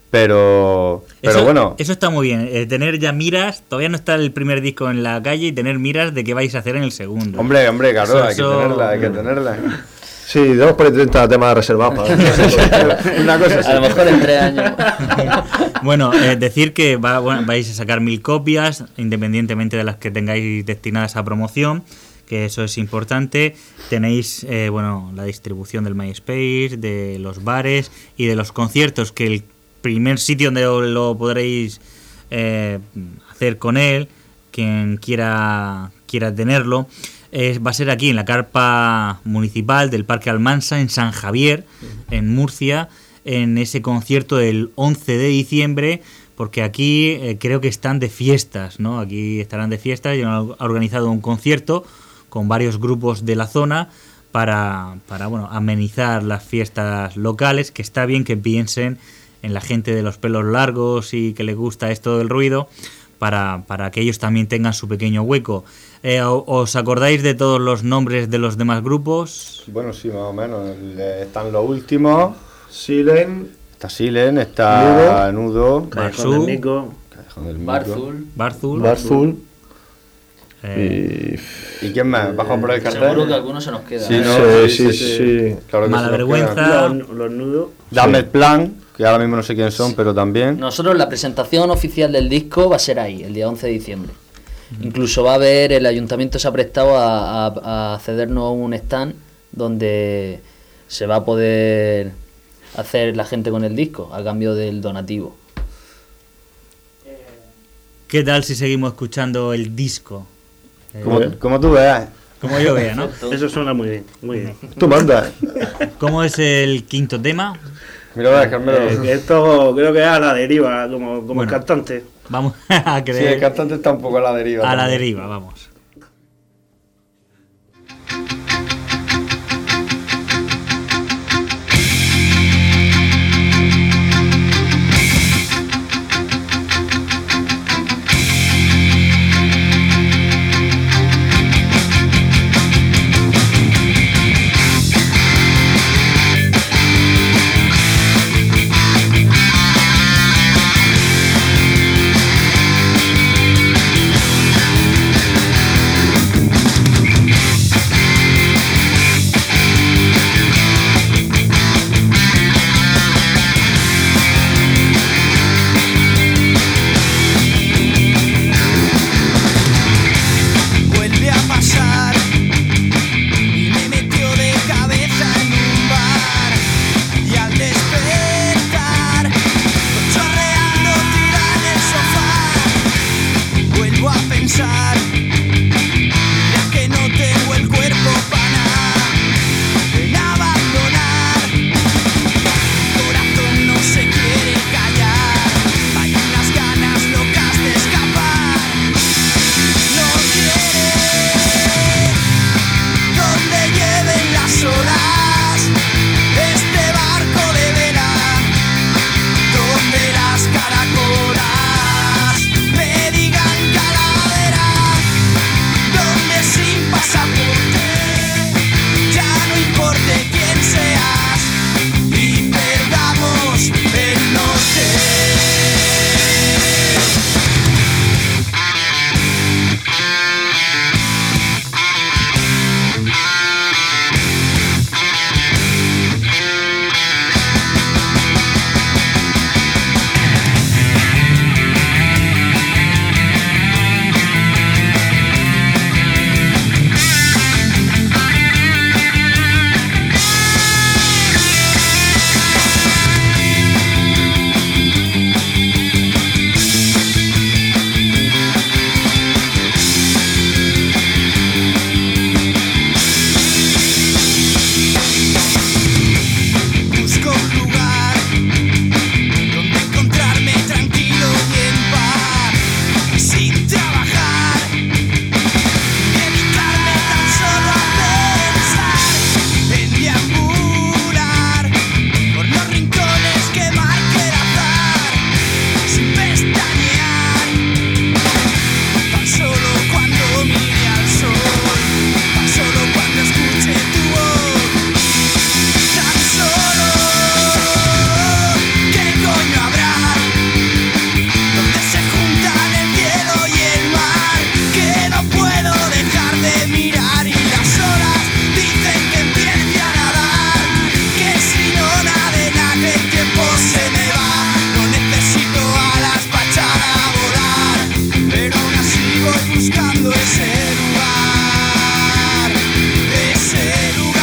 D: Pero, pero
A: eso,
D: bueno,
A: eso está muy bien, eh, tener ya miras, todavía no está el primer disco en la calle y tener miras de qué vais a hacer en el segundo.
D: hombre, hombre, claro,
A: Eso-
D: hay que
A: eso-
D: tenerla, hay que tenerla.
E: Sí, debemos poner treinta temas reservados para
D: Una cosa así.
F: A lo mejor en tres años.
A: Bueno, eh, decir que va- bueno, vais a sacar mil copias, independientemente de las que tengáis destinadas a promoción, que eso es importante. Tenéis eh, bueno, la distribución del MySpace, de los bares y de los conciertos, que el primer sitio donde lo, lo podréis eh, hacer con él, quien quiera, quiera tenerlo, es, va a ser aquí en la carpa municipal del Parque Almansa, en San Javier, en Murcia, en ese concierto del once de diciembre, porque aquí eh, creo que están de fiestas, ¿no? Aquí estarán de fiestas y han organizado un concierto con varios grupos de la zona para, para bueno, amenizar las fiestas locales, que está bien que piensen en la gente de los pelos largos y que les gusta esto del ruido, para, para que ellos también tengan su pequeño hueco. Eh, ¿Os acordáis de todos los nombres de los demás grupos?
D: Bueno, sí, más o menos. Le- Están los últimos.
E: Silen,
D: Está Silen, está Nudo,
C: Callejón
A: Barzú.
C: del Mico.
D: Callejón del Mico.
F: Barzul.
A: Barzul,
E: Barzul,
A: Eh,
D: ¿Y quién más? ¿Bajo por el cartel?
F: Seguro que alguno se nos queda.
D: Sí,
F: ¿eh?
D: no,
E: Sí, sí, sí.
D: Claro que
A: Mala
D: se nos
A: vergüenza.
D: queda.
C: Los, los nudos.
D: Dame el plan, que ahora mismo no sé quién son, pero también.
F: Nosotros la presentación oficial del disco va a ser ahí, el día once de diciembre. Incluso va a haber, el ayuntamiento se ha prestado a, a, a cedernos un stand donde se va a poder hacer la gente con el disco a cambio del donativo.
A: ¿Qué tal si seguimos escuchando el disco? Eh,
D: Como, como tú veas.
A: como yo vea, ¿no?
C: Eso suena muy bien, muy bien.
E: Tú mandas.
A: ¿Cómo es el quinto tema?
D: Mira, a ver, Carmelo.
C: Eh, que esto creo que es a la deriva, como, como
A: Bueno.
C: el cantante.
A: Vamos a
D: Sí,
A: creer
D: el cantante está un poco a la deriva.
A: a la
D: también.
A: deriva, vamos.
G: Vuelve a pasar y me metió de cabeza en un bar y al despertar chorreando tirada en el sofá vuelvo a pensar ya que no tengo el cuerpo para nada en abandonar mi corazón no se quiere callar hay unas ganas locas de escapar no quiere donde lleven las olas este barco de vela donde las caracolas me digan calavera donde sin pasaporte ya no importe quién seas y perdamos el norte. Busco un lugar donde encontrarme tranquilo y en paz, sin trabajar, dedicarme tan solo a pensar en deambular por los rincones que marque el azar, sin pestañear, tan solo cuando mire al sol, tan solo cuando escuche tu voz. Tan solo, ¿qué coño habrá? Donde se juntan el cielo y el mar, que no puedo dejar de mirar y las olas dicen que empiece a nadar, que si no nadena que el tiempo se me va, no necesito alas para echar a volar, pero aún así voy buscando ese lugar, ese lugar.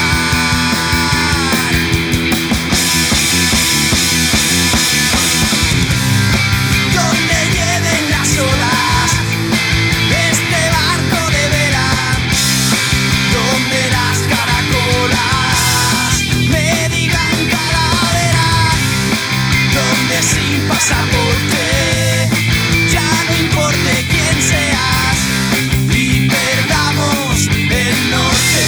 G: Donde lleven las olas este barco de vela, donde las caracolas me digan calavera, donde sin pasaporte ya no importe quién seas y perdamos el norte.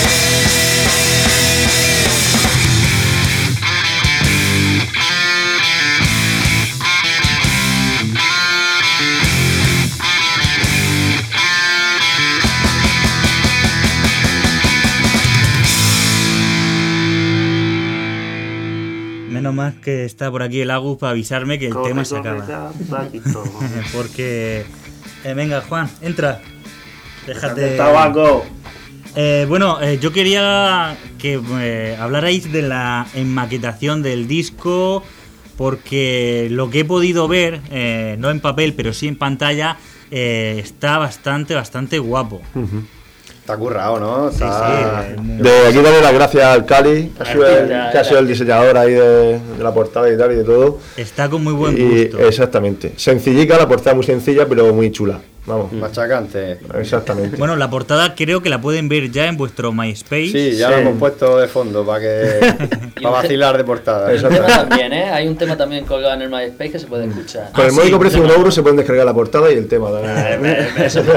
A: Menos mal que está por aquí el Agus para avisarme que el
C: Corre,
A: tema se
C: corre,
A: acaba.
C: ya, Paquito.
A: Porque... eh, venga, Juan, entra. Déjate
C: El tabaco.
A: Eh, bueno, eh, yo quería que eh, hablarais de la enmaquetación del disco, porque lo que he podido ver, eh, no en papel, pero sí en pantalla, eh, está bastante, bastante guapo.
D: Está currado, ¿no?
A: Sí,
D: Está...
A: sí, eh, muy-
E: De aquí darle las gracias al Cali, que ha sido el,
F: Ya,
E: que ha
F: ya.
E: sido el diseñador ahí de, de la portada y tal y de todo.
A: Está con muy buen
E: Y
A: gusto.
E: exactamente. Sencillica, la portada muy sencilla, pero muy chula. Vamos.
D: Machacante.
E: Exactamente.
A: Bueno, la portada creo que la pueden ver ya en vuestro MySpace.
D: Sí, ya lo
E: Sí.
D: hemos puesto de fondo para que para vacilar de portada.
F: Hay un tema
E: Exactamente.
F: también, ¿eh? Hay un tema también colgado en el MySpace que se puede escuchar.
E: Con el
A: Ah,
E: módico
A: sí,
E: precio de un
A: tema.
E: euro se pueden descargar la portada y el tema también.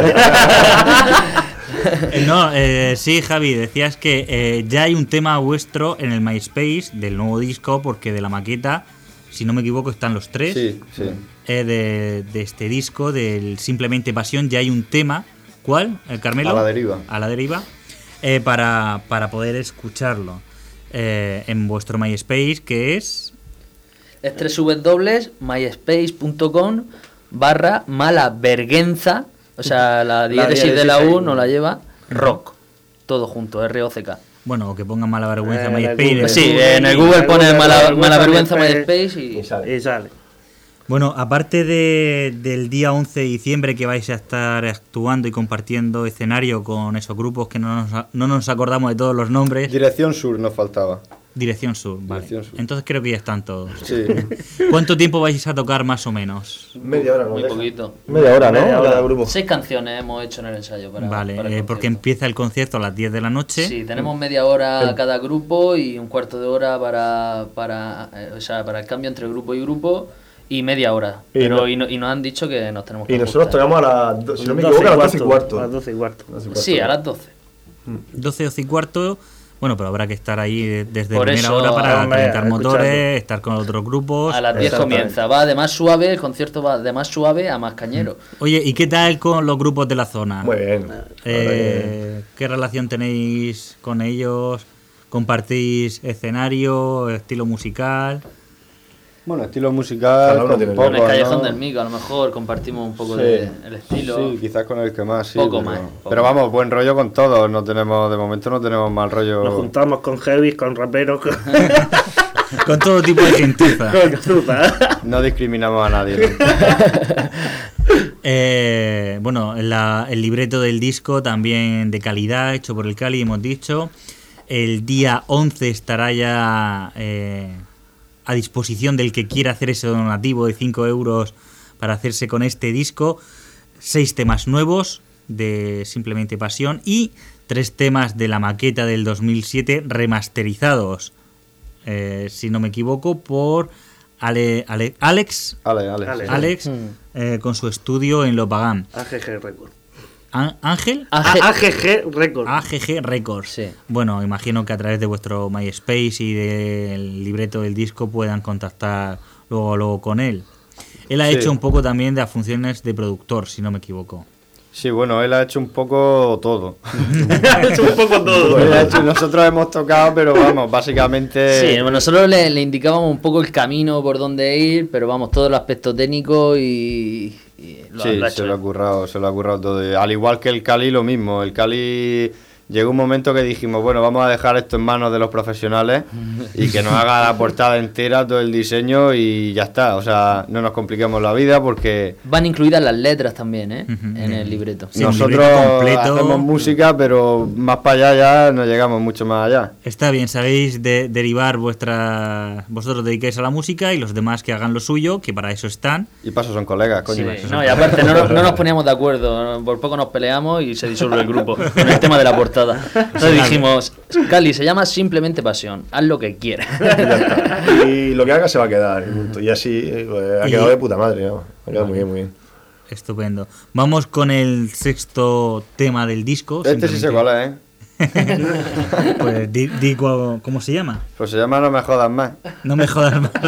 A: Eh, no, eh, sí, Javi, decías que eh, ya hay un tema vuestro en el MySpace del nuevo disco, porque de la maqueta, si no me equivoco, están los tres.
D: Sí, sí.
A: eh, de, de este disco, del Simplemente Pasión, ya hay un tema. ¿Cuál? ¿El Carmelo?
D: A la deriva.
A: A la deriva. eh, para, para poder escucharlo eh, en vuestro MySpace, que es...
F: Es www.myspace.com barra mala vergüenza. O sea, la diéresis de la U no la lleva. Rock. Todo junto, R O C K.
A: Bueno, o que pongan mala vergüenza
C: Eh, en el
A: MySpace.
C: Google.
F: Sí,
C: Google,
F: en el
C: en
F: Google
C: el
F: pone
C: Google,
F: mala,
C: Google,
F: mala vergüenza
C: MySpace.
F: MySpace y...
E: Y sale.
C: Y sale.
A: Bueno, aparte de, del día once de diciembre que vais a estar actuando y compartiendo escenario con esos grupos que no nos, no nos acordamos de todos los nombres.
D: Dirección sur nos faltaba.
A: Dirección Sur, vale.
D: Dirección Sur.
A: Entonces creo que ya están todos.
D: Sí.
A: ¿Cuánto tiempo vais a tocar más o menos?
E: Media hora, ¿no?
F: Muy
E: Deja.
F: poquito.
E: Media hora, ¿no?
C: Media hora.
E: Cada grupo.
F: Seis canciones hemos hecho en el ensayo para,
A: Vale,
F: para el
A: eh, porque
F: concierto.
A: empieza el concierto a las diez de la noche.
F: Sí, tenemos media hora
E: El-
F: cada grupo y un cuarto de hora para, para, eh, o sea, para el cambio entre grupo y grupo y media hora.
E: Y
F: Pero
E: no-
F: y, no- y nos han dicho que nos tenemos que
E: Y nosotros
F: ajustar.
E: tocamos a las, do- si no me
C: doce
E: equivoco, a las doce y cuarto.
C: A las doce y cuarto.
E: doce y cuarto.
F: Sí, a las doce.
A: doce, doce y cuarto. Bueno, pero habrá que estar ahí de- desde
F: Por
A: primera
F: eso,
A: hora para
C: hombre,
A: calentar
C: escuchando.
A: motores, estar con otros grupos.
F: A las diez
E: Exactamente.
F: comienza. Va de más suave, el concierto va de más suave a más cañero.
A: Oye, ¿y qué tal con los grupos de la zona?
E: Muy bien.
A: Eh, ¿Qué relación tenéis con ellos? ¿Compartís escenario, estilo musical?
D: Bueno, estilo musical.
E: Cada uno
D: con
E: tiene el
D: poco,
F: Con el Callejón
D: ¿no?
F: del Mico, a lo mejor compartimos un poco
D: Sí.
F: de el estilo.
D: Sí, quizás con el que más, sí.
F: Poco
D: pero,
F: más, poco
D: pero
F: más.
D: vamos, buen rollo con todos. No tenemos, de momento no tenemos mal rollo.
C: Nos juntamos con heavy, con raperos, con,
A: Con todo tipo de gentuza.
C: con fruta.
D: No discriminamos a nadie. ¿no?
A: Eh, bueno, la- el libreto del disco también de calidad, hecho por el Cali, hemos dicho. El día once estará ya eh, a disposición del que quiera hacer ese donativo de cinco euros para hacerse con este disco. Seis temas nuevos de Simplemente Pasión y tres temas de la maqueta del dos mil siete remasterizados, eh, si no me equivoco, por Ale- Ale- Alex
D: Ale, ale.
C: Ale.
A: Alex
F: Mm.
A: eh, con su estudio en Lopagán.
C: A G G Records.
A: Á- ¿Ángel?
F: A G-
C: A G G Records.
A: A G G Records.
F: Sí.
A: Bueno, imagino que a través de vuestro MySpace y del libreto del disco puedan contactar luego, luego con él. Él ha
D: Sí.
A: hecho un poco también de las funciones de productor, si no me equivoco.
D: Sí, bueno, él ha hecho un poco todo.
C: Ha hecho un poco todo.
D: Él ha hecho- nosotros hemos tocado, pero vamos, básicamente.
F: Sí, bueno, nosotros le, le indicábamos un poco el camino por donde ir, pero vamos, todo el aspecto técnico y, y lo,
D: Sí,
F: lo ha
D: se
F: hecho
D: lo ha
F: él.
D: currado, se lo ha currado todo. Al igual que el Cali, lo mismo. El Cali llegó un momento que dijimos, bueno, vamos a dejar esto en manos de los profesionales y que nos haga la portada entera, todo el diseño y ya está. O sea, no nos compliquemos la vida porque
F: Van incluidas las letras también, ¿eh?
A: Ujú.
F: En el libreto.
A: Sí, un
D: nosotros
A: libreto completo.
D: hacemos música, pero más para allá ya no llegamos mucho más allá.
A: Está bien, sabéis de- derivar vuestra... Vosotros dedicáis a la música y los demás que hagan lo suyo, que para eso están.
D: Y paso son colegas, coño.
F: Sí, no, y aparte no, nos- no nos poníamos de acuerdo, por poco nos peleamos y se disuelve el grupo con el tema de la portada. Entonces dijimos, Cali, se llama Simplemente Pasión, haz lo que quieras.
E: Y ya está. Y lo que haga se va a quedar. Y punto. Y así eh, pues, ha
A: Y-
E: quedado de puta madre. ¿no? Ha quedado muy bien, muy bien.
A: Estupendo. Vamos con el sexto tema del disco.
D: Este sí se
A: simplemente-
D: cuál es, ¿eh?
A: Pues di, di cu- ¿cómo se llama?
D: Pues se llama No me jodas más.
A: No me jodas más.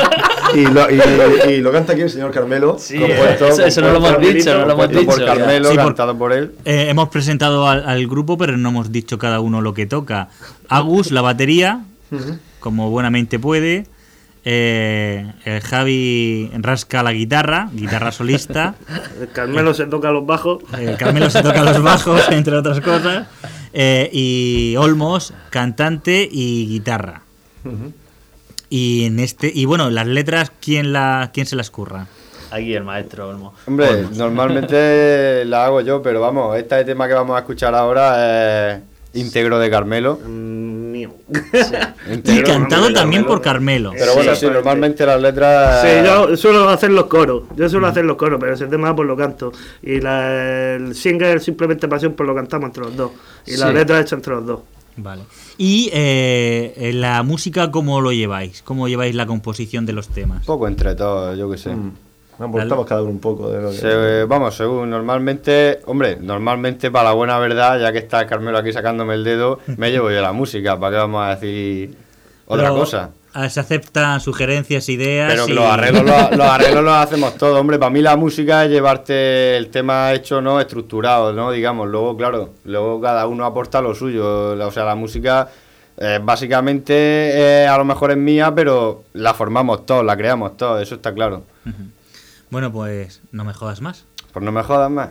E: Y lo, y, y lo canta aquí el señor Carmelo.
F: Sí,
D: Compuesto-
F: eso, eso no lo hemos
D: compuesto-
F: dicho, no lo hemos
D: compuesto
F: dicho.
D: por Carmelo,
A: Sí, por-
D: cantado por él.
A: Eh, hemos presentado al, al grupo, pero no hemos dicho cada uno lo que toca. Agus, la batería, como buenamente puede. eh, el Javi rasca la guitarra, guitarra solista.
C: El Carmelo se toca los bajos.
A: El Carmelo se toca los bajos, entre otras cosas. Eh, y Olmos, cantante y guitarra.
E: Ujú.
F: Y en este y bueno, las letras, ¿quién la quién se las curra?
H: Aquí el maestro Olmo.
D: Hombre,
F: Olmos.
D: normalmente la hago yo, pero vamos, este tema que vamos a escuchar ahora es íntegro de Carmelo.
C: Mm, mío.
A: Y
D: Íntegro,
A: cantado
D: ¿no?
A: también por Carmelo.
D: Pero bueno, sí, normalmente las letras...
C: Sí, yo suelo hacer los coros. Yo suelo hacer los coros, pero ese tema pues lo canto. Y la, el single Simplemente Pasión pues lo cantamos entre los dos. Y
F: Sí.
C: la letra hecha entre los dos.
A: Vale. Y eh, en la música, ¿cómo lo lleváis? ¿Cómo lleváis la composición de los temas?
D: Un poco entre todos, yo qué sé.
E: Mm. Aportamos cada uno un poco de lo que...
D: Se- vamos, según normalmente, hombre, normalmente para la buena verdad, ya que está Carmelo aquí sacándome el dedo, me llevo yo la música, ¿para qué vamos a decir otra
A: Pero,
D: cosa?
A: ah, se aceptan sugerencias, ideas.
D: Pero que
A: y-
D: los arreglos, los, los arreglos los hacemos todos, hombre, para mí la música es llevarte el tema hecho, no estructurado, ¿no? Digamos, luego, claro, luego cada uno aporta lo suyo, o sea, la música eh, básicamente eh, a lo mejor es mía, pero la formamos todos, la creamos todos, eso está claro.
A: Ujú. Bueno, pues no me jodas más.
D: Pues no me jodas más.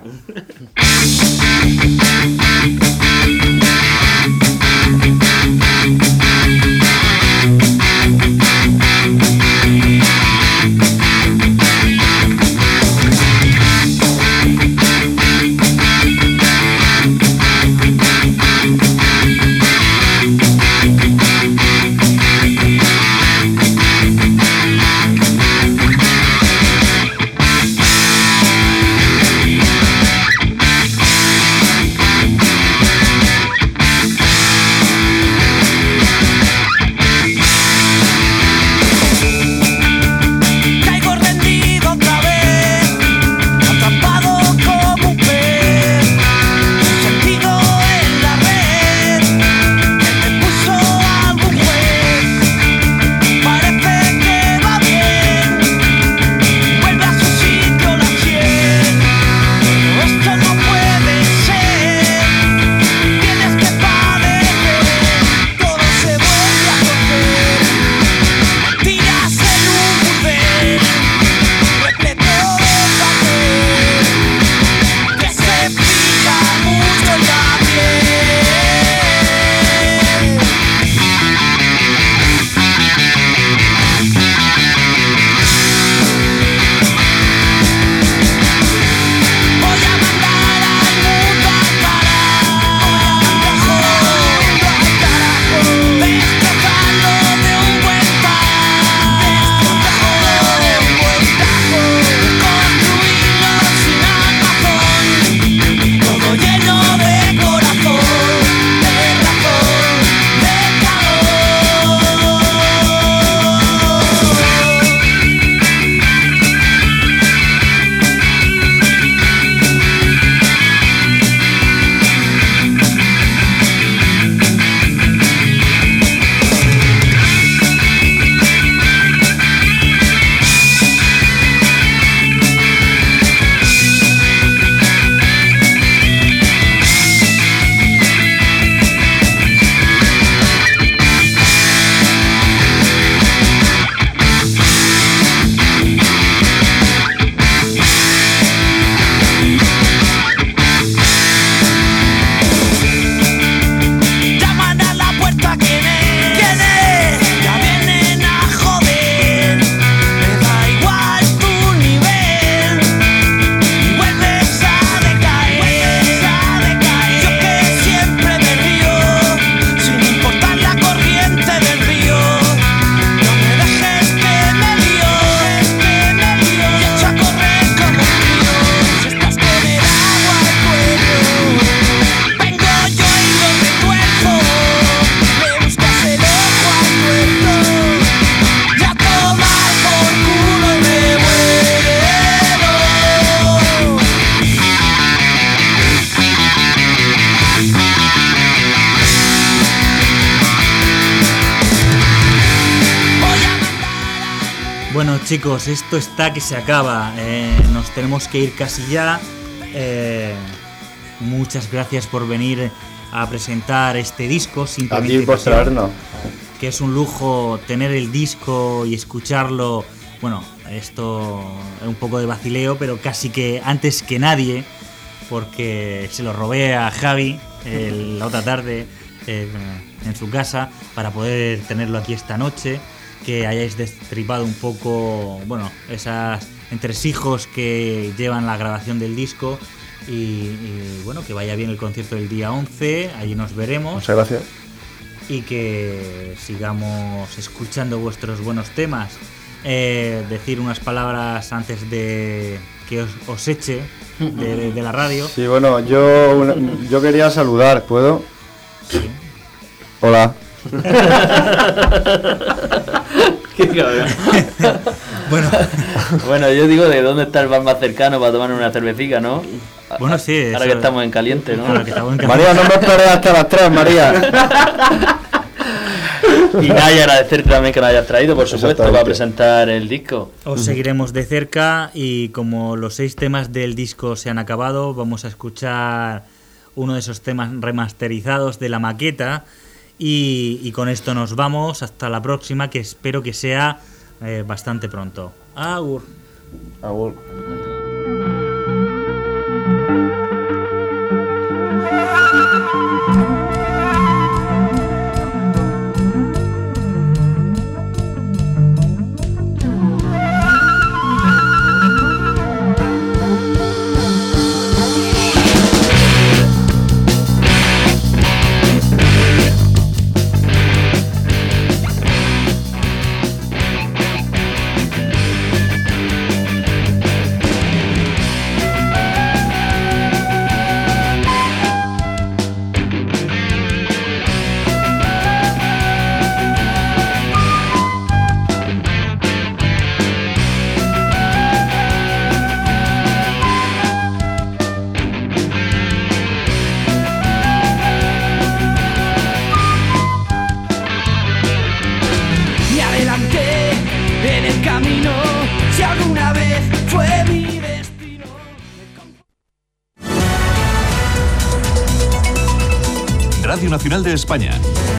G: Caigo rendido otra vez, atrapado como un pez, sentido en la red, que me puso algún juez. Parece que va bien, vuelve a su sitio la sien, pero esto no puede ser, tienes que padecer, todo se vuelve a torcer. Tiras en un burdel repleto de papel que se pica mucho en la piel. Voy a mandar al mundo al carajo, al carajo, destrozarlo de un buen tajo, destrozarlo de un buen tajo, construirlo sin armazón, todo lleno de corazón, de razón, de calor. Llaman a la puerta, ¿quién es? ¿Quién es? Ya vienen a joder. Me da igual tu nivel. Y vuelves a decaer. Vuelves a decaer. Yo que siempre me río, sin importar la corriente del río. No me dejes que me lío, que me lío. Y echo a correr como un río. Si estás con el agua al cuello, vengo yo y lo retuerzo, le buscas el ojo al tuerto, y a tomar por culo y me vuelo. Voy a mandar
A: Bueno, chicos, esto está que se acaba. Eh, nos tenemos que ir casi ya. Eh, muchas gracias por venir a presentar este disco.
D: A ti
A: Simplemente
D: por
A: Pasión.
D: traernos.
A: que es un lujo tener el disco y escucharlo. Bueno, esto es un poco de vacileo, pero casi que antes que nadie, porque se lo robé a Javi el, la otra tarde eh, en su casa para poder tenerlo aquí esta noche, que hayáis destripado un poco, bueno, esas entresijos que llevan la grabación del disco y, y bueno, que vaya bien el concierto del día once, allí nos veremos.
E: Muchas gracias.
A: Y que sigamos escuchando vuestros buenos temas. Eh, decir unas palabras antes de que os, os eche de, de, de la radio.
D: Sí, bueno, yo, una, yo quería saludar, ¿puedo?
A: Sí.
D: Hola.
F: Qué cabrón.
A: Bueno,
F: bueno, yo digo de dónde está el bar más cercano para tomar una cervecita, ¿no?
A: Bueno, sí.
F: Ahora
A: eso,
F: que estamos en caliente, ¿no?
A: Ahora que estamos en caliente.
D: María, no me esperes hasta las tres, María.
F: Y nada, y agradecerte también que nos hayas traído, por supuesto,
E: Exactamente.
F: para presentar el disco.
A: Os seguiremos de cerca y como los seis temas del disco se han acabado, vamos a escuchar uno de esos temas remasterizados de la maqueta y, y con esto nos vamos hasta la próxima, que espero que sea eh, bastante pronto. Agur.
E: Agur.
G: Me adelanté en el camino, si alguna vez fue mi destino.
H: Radio Nacional de España.